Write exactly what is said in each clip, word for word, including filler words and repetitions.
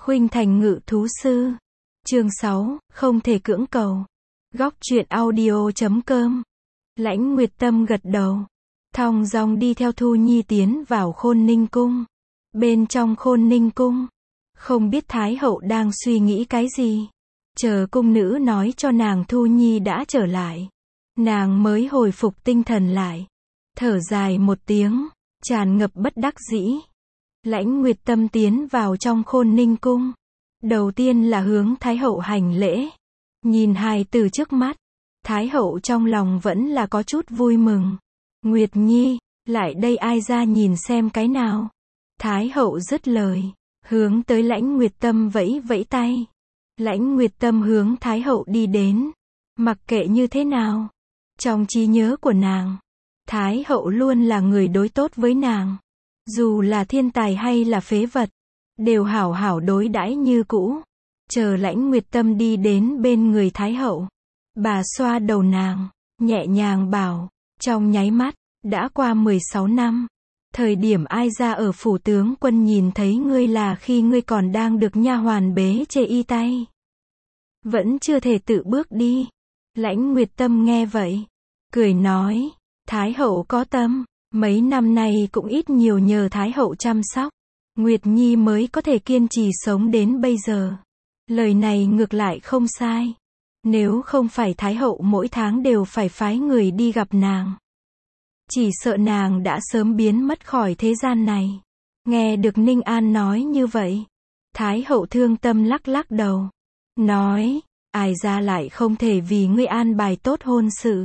Khuynh Thành Ngự Thú Sư. Chương sáu, không thể cưỡng cầu. Góc truyện audio chấm com. Lãnh Nguyệt Tâm gật đầu, thong dong đi theo Thu Nhi tiến vào Khôn Ninh Cung. Bên trong Khôn Ninh Cung, không biết Thái hậu đang suy nghĩ cái gì. Chờ cung nữ nói cho nàng Thu Nhi đã trở lại, nàng mới hồi phục tinh thần lại, thở dài một tiếng, tràn ngập bất đắc dĩ. Lãnh Nguyệt Tâm tiến vào trong Khôn Ninh Cung, đầu tiên là hướng Thái hậu hành lễ. Nhìn hài tử trước mắt, Thái hậu trong lòng vẫn là có chút vui mừng. Nguyệt Nhi, lại đây ai ra nhìn xem cái nào. Thái hậu dứt lời, hướng tới Lãnh Nguyệt Tâm vẫy vẫy tay. Lãnh Nguyệt Tâm hướng Thái hậu đi đến, mặc kệ như thế nào, trong trí nhớ của nàng, Thái hậu luôn là người đối tốt với nàng. Dù là thiên tài hay là phế vật, đều hảo hảo đối đãi như cũ. Chờ Lãnh Nguyệt Tâm đi đến bên người Thái hậu, bà xoa đầu nàng, nhẹ nhàng bảo, trong nháy mắt, đã qua mười sáu năm. Thời điểm ai ra ở phủ tướng quân nhìn thấy ngươi là khi ngươi còn đang được nha hoàn bế chê y tay, vẫn chưa thể tự bước đi. Lãnh Nguyệt Tâm nghe vậy, cười nói, Thái hậu có tâm, mấy năm nay cũng ít nhiều nhờ Thái hậu chăm sóc, Nguyệt Nhi mới có thể kiên trì sống đến bây giờ. Lời này ngược lại không sai. Nếu không phải Thái hậu mỗi tháng đều phải phái người đi gặp nàng, chỉ sợ nàng đã sớm biến mất khỏi thế gian này. Nghe được Ninh An nói như vậy, Thái hậu thương tâm lắc lắc đầu, nói, ai ra lại không thể vì ngươi an bài tốt hôn sự.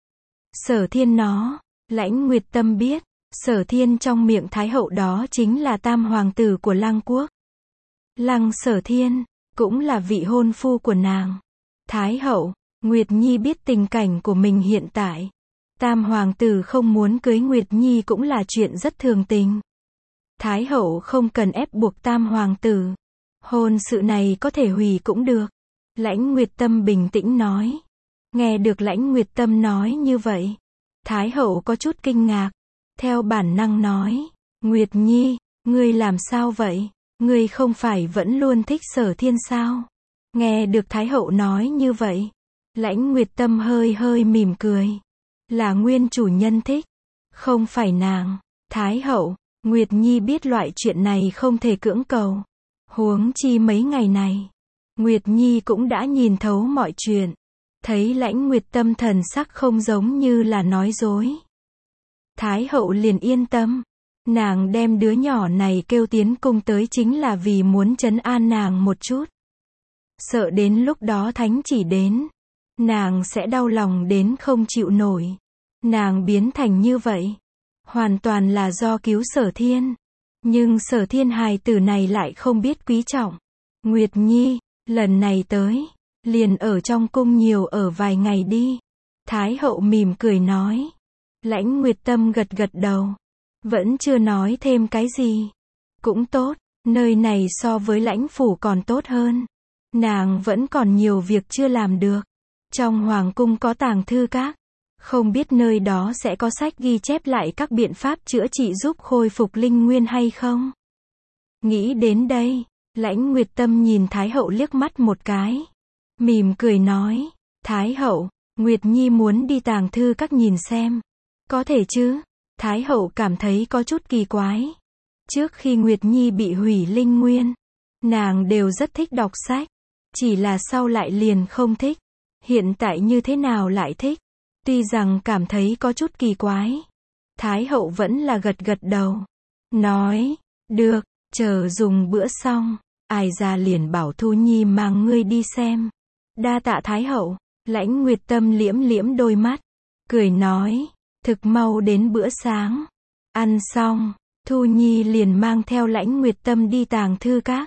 Sở Thiên nó, Lãnh Nguyệt Tâm biết, Sở Thiên trong miệng Thái hậu đó chính là tam hoàng tử của Lăng quốc. Lăng Sở Thiên, cũng là vị hôn phu của nàng. Thái hậu, Nguyệt Nhi biết tình cảnh của mình hiện tại. Tam hoàng tử không muốn cưới Nguyệt Nhi cũng là chuyện rất thường tình. Thái hậu không cần ép buộc tam hoàng tử. Hôn sự này có thể hủy cũng được. Lãnh Nguyệt Tâm bình tĩnh nói. Nghe được Lãnh Nguyệt Tâm nói như vậy, Thái hậu có chút kinh ngạc. Theo bản năng nói, Nguyệt Nhi, ngươi làm sao vậy? Ngươi không phải vẫn luôn thích Sở Thiên sao? Nghe được Thái hậu nói như vậy, Lãnh Nguyệt Tâm hơi hơi mỉm cười. Là nguyên chủ nhân thích, không phải nàng. Thái hậu, Nguyệt Nhi biết loại chuyện này không thể cưỡng cầu. Huống chi mấy ngày này, Nguyệt Nhi cũng đã nhìn thấu mọi chuyện. Thấy Lãnh Nguyệt Tâm thần sắc không giống như là nói dối, Thái hậu liền yên tâm. Nàng đem đứa nhỏ này kêu tiến cung tới chính là vì muốn trấn an nàng một chút. Sợ đến lúc đó thánh chỉ đến, nàng sẽ đau lòng đến không chịu nổi. Nàng biến thành như vậy, hoàn toàn là do cứu Sở Thiên. Nhưng Sở Thiên hài tử này lại không biết quý trọng. Nguyệt Nhi, lần này tới, liền ở trong cung nhiều ở vài ngày đi. Thái hậu mỉm cười nói. Lãnh Nguyệt Tâm gật gật đầu, vẫn chưa nói thêm cái gì. Cũng tốt, nơi này so với lãnh phủ còn tốt hơn. Nàng vẫn còn nhiều việc chưa làm được. Trong hoàng cung có tàng thư các, không biết nơi đó sẽ có sách ghi chép lại các biện pháp chữa trị giúp khôi phục linh nguyên hay không. Nghĩ đến đây, Lãnh Nguyệt Tâm nhìn Thái hậu liếc mắt một cái, mỉm cười nói, Thái hậu, Nguyệt Nhi muốn đi tàng thư các nhìn xem. Có thể chứ? Thái hậu cảm thấy có chút kỳ quái. Trước khi Nguyệt Nhi bị hủy linh nguyên, nàng đều rất thích đọc sách. Chỉ là sau lại liền không thích. Hiện tại như thế nào lại thích? Tuy rằng cảm thấy có chút kỳ quái, Thái hậu vẫn là gật gật đầu. Nói, được, chờ dùng bữa xong, ai ra liền bảo Thu Nhi mang ngươi đi xem. Đa tạ Thái hậu. Lãnh Nguyệt Tâm liễm liễm đôi mắt, cười nói, thực mau đến bữa sáng. Ăn xong, Thu Nhi liền mang theo Lãnh Nguyệt Tâm đi tàng thư các.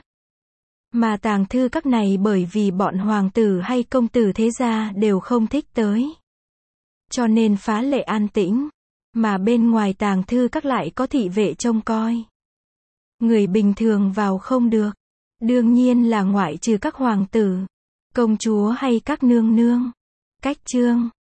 Mà tàng thư các này bởi vì bọn hoàng tử hay công tử thế gia đều không thích tới, cho nên phá lệ an tĩnh. Mà bên ngoài tàng thư các lại có thị vệ trông coi. Người bình thường vào không được. Đương nhiên là ngoại trừ các hoàng tử, công chúa hay các nương nương. Cách chương